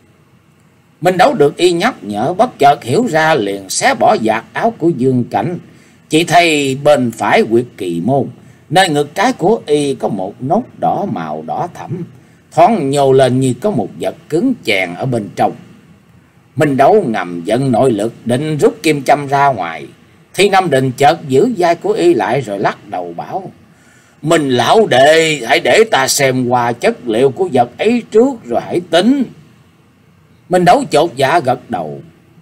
Speaker 1: Minh Đấu được y nhắc nhở, bất chợt hiểu ra, liền xé bỏ vạt áo của Dương Cảnh. Chỉ thấy bên phải huyệt kỳ môn, nơi ngực trái của y có một nốt đỏ màu đỏ thẫm, thoáng nhô lên như có một vật cứng chèn ở bên trong. Minh Đấu ngầm giận nội lực, định rút kim châm ra ngoài. Thi Nam Định chợt giữ vai của y lại rồi lắc đầu bảo: Mình lão đệ, hãy để ta xem qua chất liệu của vật ấy trước rồi hãy tính. Minh Đấu chột dạ gật đầu: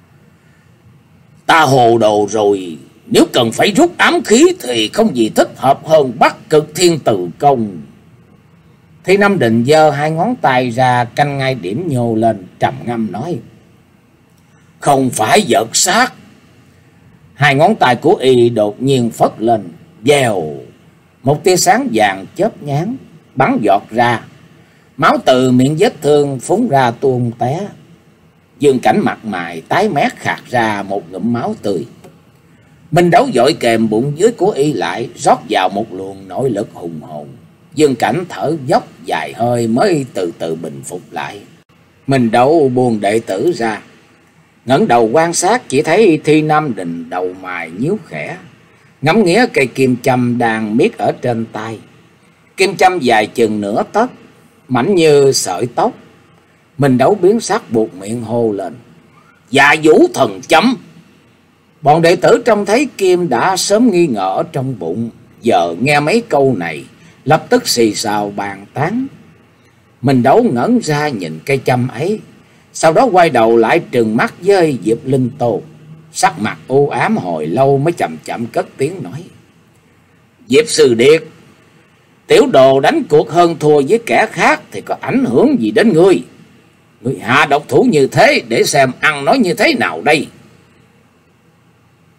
Speaker 1: Ta hồ đồ rồi, nếu cần phải rút ám khí thì không gì thích hợp hơn Bắc Cực Thiên Từ Công. Thi Nam Định giơ hai ngón tay ra canh ngay điểm nhô lên, trầm ngâm nói: Không phải vật sát. Hai ngón tay của y đột nhiên phất lên, vèo, một tia sáng vàng chớp nháng bắn giọt ra, máu từ miệng vết thương phúng ra tuôn té. Dương Cảnh mặt mày tái mét, khạc ra một ngụm máu tươi. Minh Đấu vội kềm bụng dưới của y lại, rót vào một luồng nội lực hùng hồn. Dương Cảnh thở dốc dài hơi mới từ từ bình phục lại. Minh Đấu buông đệ tử ra, ngẩng đầu quan sát, chỉ thấy Thi Nam Định đầu mày nhíu khẽ, ngắm nghía cây kim châm đang miết ở trên tay. Kim châm dài chừng nửa tấc, mảnh như sợi tóc. Minh Đấu biến sắc, buộc miệng hô lên: Dạ Vũ Thần Châm! Bọn đệ tử trông thấy kim đã sớm nghi ngờ ở trong bụng, giờ nghe mấy câu này lập tức xì xào bàn tán. Minh Đấu ngẩn ra nhìn cây châm ấy, sau đó quay đầu lại trừng mắt với Diệp Linh Tô, sắc mặt u ám hồi lâu mới chậm chậm cất tiếng nói: Diệp Sư Điệt, tiểu đồ đánh cuộc hơn thua với kẻ khác thì có ảnh hưởng gì đến ngươi? Ngươi hạ độc thủ như thế để xem ăn nói như thế nào đây?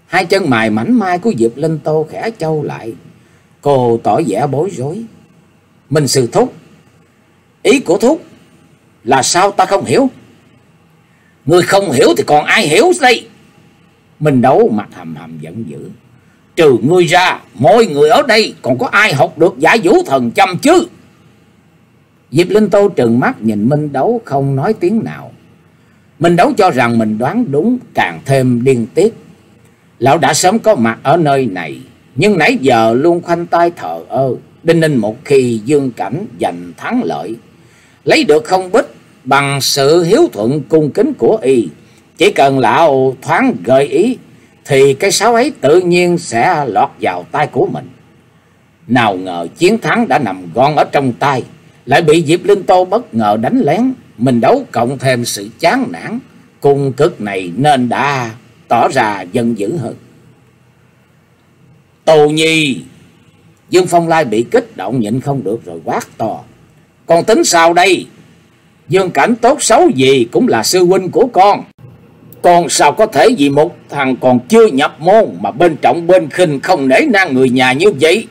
Speaker 1: Hai chân mày mảnh mai của Diệp Linh Tô khẽ chau lại. Cô tỏ vẻ bối rối. Minh sư thúc, ý của thúc là sao ta không hiểu? Ngươi không hiểu thì còn ai hiểu đây? Minh Đấu mặt hầm hầm giận dữ. Trừ ngươi ra, mọi người ở đây còn có ai học được Giả Vũ Thần Châm chứ? Diệp Linh Tô trừng mắt nhìn Minh Đấu không nói tiếng nào. Minh Đấu cho rằng mình đoán đúng, càng thêm điên tiết. Lão đã sớm có mặt ở nơi này, nhưng nãy giờ luôn khoanh tay thờ ơ. Đinh ninh một khi Dương Cảnh giành thắng lợi, lấy được không bích bằng sự hiếu thuận cung kính của y, chỉ cần lão thoáng gợi ý thì cái sáo ấy tự nhiên sẽ lọt vào tay của mình. Nào ngờ chiến thắng đã nằm gọn ở trong tay, lại bị Diệp Linh Tô bất ngờ đánh lén. Mình Đấu cộng thêm sự chán nản cùng cực này nên đã tỏ ra giận dữ hơn. Tù Nhi! Dương Phong Lai bị kích động nhịn không được rồi quát to. Con tính sao đây? Dương Cảnh tốt xấu gì cũng là sư huynh của con. Con sao có thể vì một thằng còn chưa nhập môn mà bên trọng bên khinh không nể nang người nhà như vậy?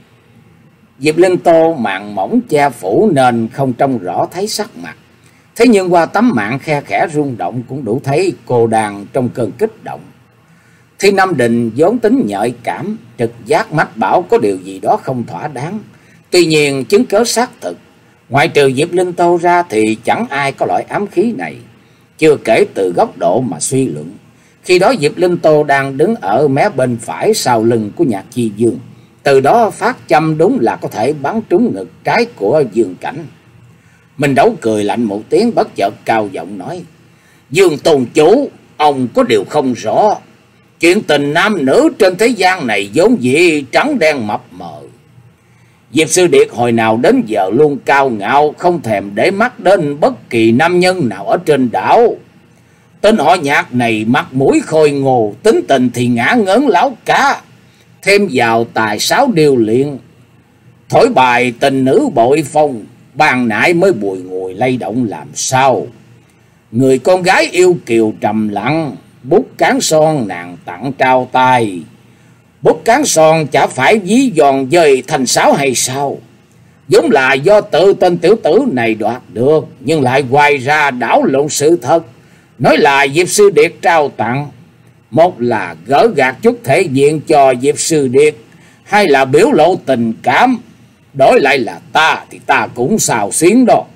Speaker 1: Diệp Linh Tô màn mỏng che phủ nên không trông rõ thấy sắc mặt. Thế nhưng qua tấm mạng khe khẽ rung động cũng đủ thấy cô đang trong cơn kích động. Thi Nam Đình vốn tính nhạy cảm, trực giác mách bảo có điều gì đó không thỏa đáng. Tuy nhiên chứng cớ xác thực, ngoại trừ Diệp Linh Tô ra thì chẳng ai có loại ám khí này. Chưa kể từ góc độ mà suy luận, khi đó Diệp Linh Tô đang đứng ở mé bên phải sau lưng của Nhạc Chi Dương. Từ đó phát châm đúng là có thể bắn trúng ngực trái của Dương Cảnh. Mình Đấu cười lạnh một tiếng, bất chợt cao giọng nói. Dương tôn chủ, ông có điều không rõ. Chuyện tình nam nữ trên thế gian này vốn dĩ trắng đen mập mờ. Diệp Sư Điệt hồi nào đến giờ luôn cao ngạo, không thèm để mắt đến bất kỳ nam nhân nào ở trên đảo. Tên họ Nhạc này mặt mũi khôi ngô, tính tình thì ngã ngớn láo cá. Thêm vào tài sáo điêu luyện, thổi bài tình nữ bội phong, bàn nãy mới bùi ngùi lay động làm sao. Người con gái yêu kiều trầm lặng, bút cán son nàng tặng trao tay. Bút cán son chả phải ví giòn dời thành sáo hay sao? Vốn là do tự tên tiểu tử này đoạt được, nhưng lại hoài ra đảo lộn sự thật, nói là Diệp Sư Điệt trao tặng. Một là gỡ gạt chút thể diện cho Diệp Sư Điệt, hai là biểu lộ tình cảm. Đổi lại là ta thì ta cũng xào xuyến đó.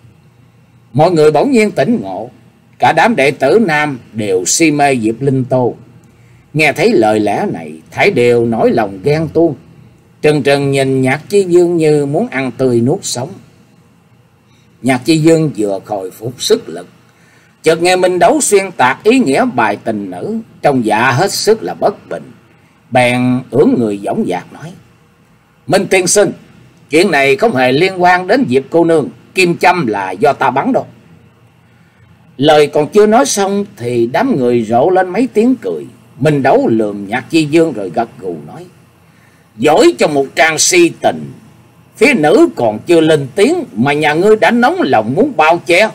Speaker 1: Mọi người bỗng nhiên tỉnh ngộ, cả đám đệ tử nam đều si mê Diệp Linh Tô. Nghe thấy lời lẽ này, thảy đều nổi lòng ghen tuông, trừng trừng nhìn Nhạc Chi Dương như muốn ăn tươi nuốt sống. Nhạc Chi Dương vừa hồi phục sức lực, chợt nghe Minh Đấu xuyên tạc ý nghĩa bài tình nữ, trong dạ hết sức là bất bình, bèn ưỡn người dõng dạc nói. Minh tiên sinh, chuyện này không hề liên quan đến Diệp cô nương, kim châm là do ta bắn đâu. Lời còn chưa nói xong thì đám người rộ lên mấy tiếng cười. Minh Đấu lườm Nhạc Chi Dương rồi gật gù nói. Giỏi cho một trang si tình, phía nữ còn chưa lên tiếng mà nhà ngươi đã nóng lòng muốn bao che.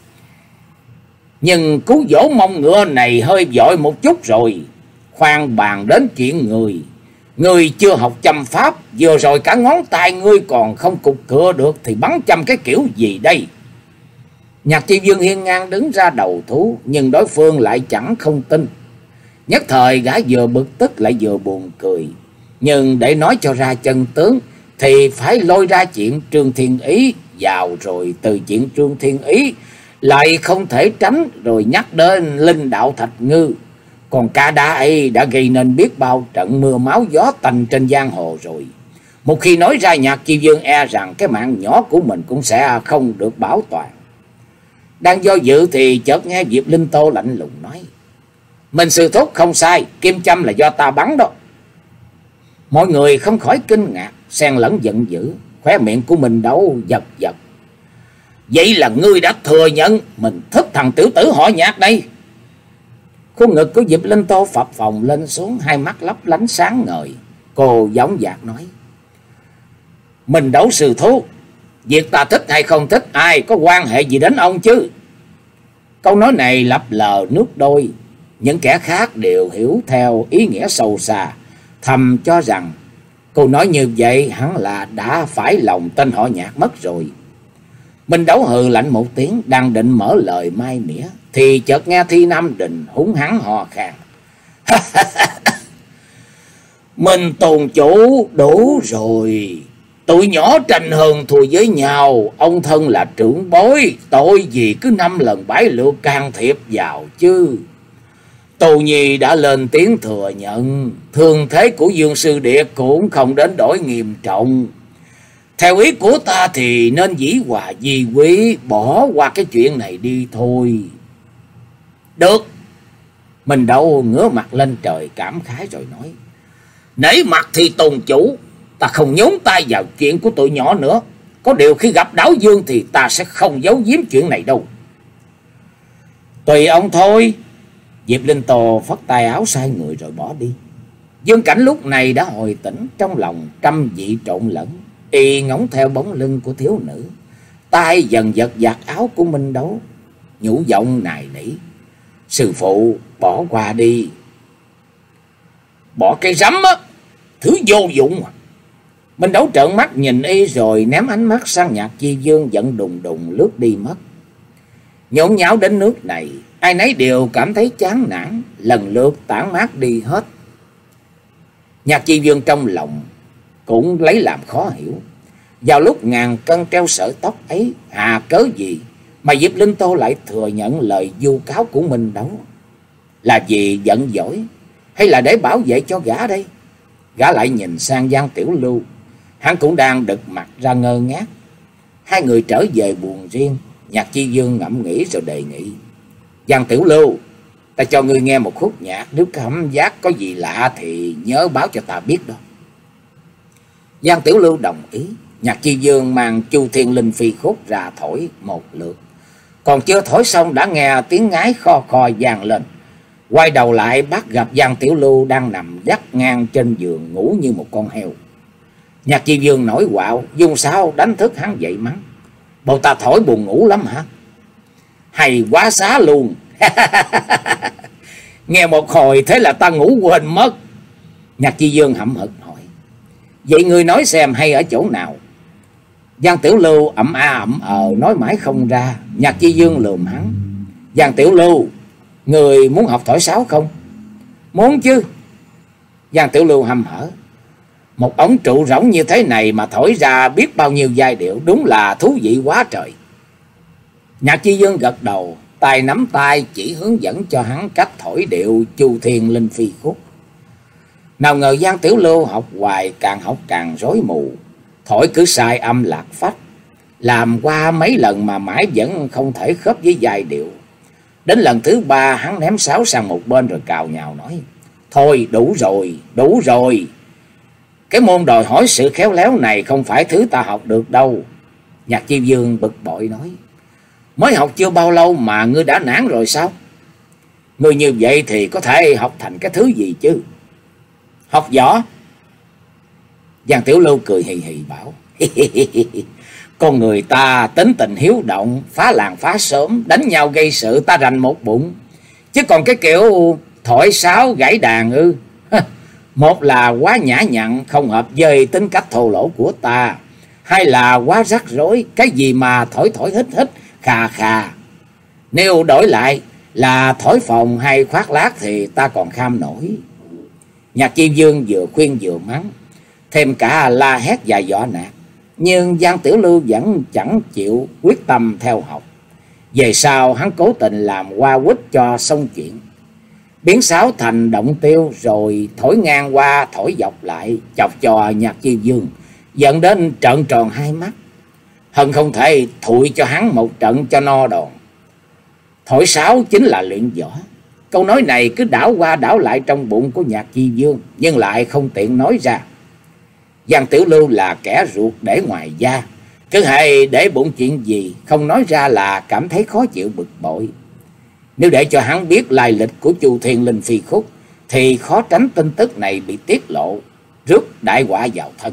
Speaker 1: Nhưng cú dỗ mông ngựa này hơi vội một chút rồi. Khoan bàn đến chuyện người. Ngươi chưa học châm pháp, vừa rồi cả ngón tay ngươi còn không cục cựa được thì bắn châm cái kiểu gì đây? Nhạc Chi Dương hiên ngang đứng ra đầu thú, nhưng đối phương lại chẳng không tin. Nhất thời gã vừa bực tức lại vừa buồn cười. Nhưng để nói cho ra chân tướng thì phải lôi ra chuyện Trương Thiên Ý vào, rồi từ chuyện Trương Thiên Ý lại không thể tránh rồi nhắc đến Linh Đạo Thạch Ngư. Còn ca đá ấy đã gây nên biết bao trận mưa máu gió tanh trên giang hồ rồi. Một khi nói ra, Nhạc Chi Dương e rằng cái mạng nhỏ của mình cũng sẽ không được bảo toàn. Đang do dự thì chợt nghe Diệp Linh Tô lạnh lùng nói. Mình sư thúc không sai, kim châm là do ta bắn đó. Mọi người không khỏi kinh ngạc, xen lẫn giận dữ, khóe miệng của mình Đấu giật giật. Vậy là ngươi đã thừa nhận mình thích thằng tiểu tử họ Nhạc đây? Khuôn ngực của Diệp Linh Tô phập phồng lên xuống, hai mắt lấp lánh sáng ngời. Cô dõng dạc nói. Mình Đấu sư thúc, việc ta thích hay không thích ai có quan hệ gì đến ông chứ? Câu nói này lặp lờ nước đôi, Những kẻ khác đều hiểu theo ý nghĩa sâu xa, thầm cho rằng cô nói như vậy hẳn là đã phải lòng tên họ Nhạc mất rồi. Minh Đấu hừ lạnh một tiếng, đang định mở lời mai mỉa thì chợt nghe Thi Nam Đình húng hắng hò khan. Mình tôn chủ đủ rồi. Tụi nhỏ tranh hơn thua với nhau, ông thân là trưởng bối, tội gì cứ năm lần bảy lượt can thiệp vào chứ. Tô Nhi đã lên tiếng thừa nhận, thương thế của Dương Sư Điệt cũng không đến đổi nghiêm trọng. Theo ý của ta thì nên dĩ hòa vi quý, bỏ qua cái chuyện này đi thôi. Được. Mình Đấu ngửa mặt lên trời cảm khái rồi nói. Nể mặt thì tôn chủ, ta không nhúng tay vào chuyện của tụi nhỏ nữa. Có điều khi gặp Đảo Dương thì ta sẽ không giấu giếm chuyện này đâu. Tùy ông thôi. Diệp Linh Tô phất tay áo sai người rồi bỏ đi. Dương Cảnh lúc này đã hồi tỉnh, trong lòng trăm vị trộn lẫn. Y ngóng theo bóng lưng của thiếu nữ, tay dần giật giặt áo của Minh Đấu, nhủ giọng nài nỉ. Sư phụ bỏ qua đi. Bỏ cái rắm á, thứ vô dụng à. Minh Đấu trợn mắt nhìn y rồi ném ánh mắt sang Nhạc Chi Dương, giận đùng đùng lướt đi mất. Nhốn nháo đến nước này, ai nấy đều cảm thấy chán nản, lần lượt tản mát đi hết. Nhạc Chi Dương trong lòng cũng lấy làm khó hiểu. Vào lúc ngàn cân treo sợi tóc ấy, hà cớ gì mà Diệp Linh Tô lại thừa nhận lời vu cáo của Minh Đấu? Là vì giận dỗi hay là để bảo vệ cho gã đây? Gã lại nhìn sang Giang Tiểu Lưu, hắn cũng đang đực mặt ra ngơ ngác. Hai người trở về buồng riêng. Nhạc Chi Dương ngẫm nghĩ rồi đề nghị. Giang Tiểu Lưu, ta cho ngươi nghe một khúc nhạc, nếu cảm giác có gì lạ thì nhớ báo cho ta biết đó. Giang Tiểu Lưu đồng ý. Nhạc Chi Dương mang Chu Thiên Linh Phi khúc ra thổi một lượt. Còn chưa thổi xong đã nghe tiếng ngái kho kho vang lên. Quay đầu lại bắt gặp Giang Tiểu Lưu đang nằm đắp ngang trên giường ngủ như một con heo. Nhạc Chi Dương nổi quạo, dùng sao đánh thức hắn dậy mắng. Bộ ta thổi buồn ngủ lắm hả? Hay quá xá luôn. Nghe một hồi thế là ta ngủ quên mất. Nhạc Chi Dương hậm hực hỏi. Vậy ngươi nói xem hay ở chỗ nào? Giang Tiểu Lưu ậm a ậm ờ nói mãi không ra. Nhạc Chi Dương lườm hắn. Giang Tiểu Lưu, người muốn học thổi sáo không? Muốn chứ. Giang Tiểu Lưu hăm hở. Một ống trụ rỗng như thế này mà thổi ra biết bao nhiêu giai điệu, đúng là thú vị quá trời. Nhạc Chi Dương gật đầu, tay nắm tay chỉ hướng dẫn cho hắn cách thổi điệu Chu Thiên Linh Phi khúc. Nào ngờ Giang Tiểu Lưu học hoài, càng học càng rối mù, thổi cứ sai âm lạc phách, làm qua mấy lần mà mãi vẫn không thể khớp với giai điệu. Đến lần thứ ba hắn ném sáo sang một bên rồi cào nhào nói. Thôi đủ rồi, đủ rồi. Cái môn đòi hỏi sự khéo léo này không phải thứ ta học được đâu. Nhạc Chi Dương bực bội nói. Mới học chưa bao lâu mà ngươi đã nản rồi sao? Ngươi như vậy thì có thể học thành cái thứ gì chứ? Học võ? Giang Tiểu Lưu cười hì hì bảo. Con người ta tính tình hiếu động, phá làng phá xóm, đánh nhau gây sự ta rành một bụng. Chứ còn cái kiểu thổi sáo gãy đàn ư? Một là quá nhã nhặn, không hợp với tính cách thô lỗ của ta. Hai là quá rắc rối, cái gì mà thổi thổi hít hít, khà khà. Nếu đổi lại là thổi phồng hay khoác lác thì ta còn kham nổi. Nhạc Chi Dương vừa khuyên vừa mắng, thêm cả la hét và dọa nạt. Nhưng Giang Tiểu Lưu vẫn chẳng chịu quyết tâm theo học. Về sau hắn cố tình làm qua quýt cho xong chuyện, biến sáo thành động tiêu rồi thổi ngang qua thổi dọc lại, chọc cho Nhạc Chi Dương dẫn đến trợn tròn hai mắt, hận không thể thụi cho hắn một trận cho no đòn. Thổi sáo chính là luyện võ. Câu nói này cứ đảo qua đảo lại trong bụng của Nhạc Chi Dương, nhưng lại không tiện nói ra. Giang Tiểu Lưu là kẻ ruột để ngoài da, cứ hay để bụng chuyện gì không nói ra là cảm thấy khó chịu bực bội. Nếu để cho hắn biết lai lịch của Chu Thiên Linh Phi khúc thì khó tránh tin tức này bị tiết lộ, rước đại họa vào thân.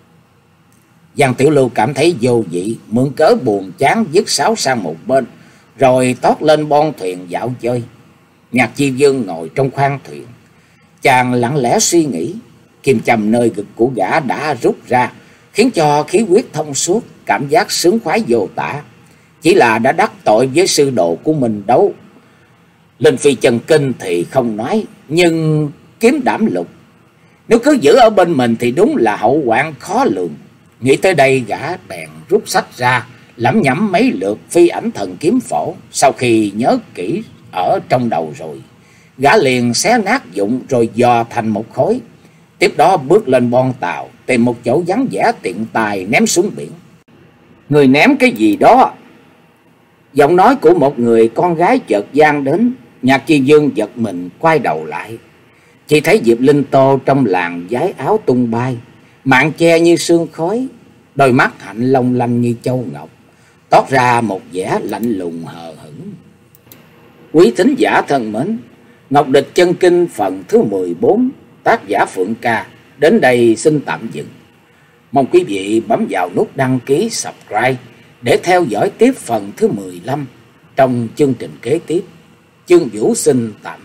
Speaker 1: Giang Tiểu Lưu cảm thấy vô vị, mượn cớ buồn chán dứt sáo sang một bên, rồi tót lên bon thuyền dạo chơi. Nhạc Chi Dương ngồi trong khoang thuyền, chàng lặng lẽ suy nghĩ. Kim châm nơi ngực của gã đã rút ra, khiến cho khí huyết thông suốt, cảm giác sướng khoái vô tả. Chỉ là đã đắc tội với sư đồ của mình đấu. Linh Phi chân kinh thì không nói, nhưng kiếm đảm lục, nếu cứ giữ ở bên mình thì đúng là hậu hoạn khó lường. Nghĩ tới đây, gã bèn rút sách ra, lẩm nhẩm mấy lượt phi ảnh thần kiếm phổ. Sau khi nhớ kỹ ở trong đầu rồi, gã liền xé nát dụng rồi dò thành một khối. Tiếp đó bước lên bon tàu, tìm một chỗ vắng vẻ tiện tài ném xuống biển. Người ném cái gì đó? Giọng nói của một người con gái chợt vang đến. Nhạc Chi Dương giật mình quay đầu lại, chỉ thấy Diệp Linh Tô trong làn váy áo tung bay, mạn che như sương khói, đôi mắt hạnh long lanh như châu ngọc, toát ra một vẻ lạnh lùng hờ hững. Quý thính giả thân mến, Ngọc Địch Chân Kinh phần thứ mười bốn, tác giả Phượng Ca đến đây xin tạm dừng. Mong quý vị bấm vào nút đăng ký subscribe để theo dõi tiếp phần thứ mười lăm trong chương trình kế tiếp. Chương Vũ xin tạm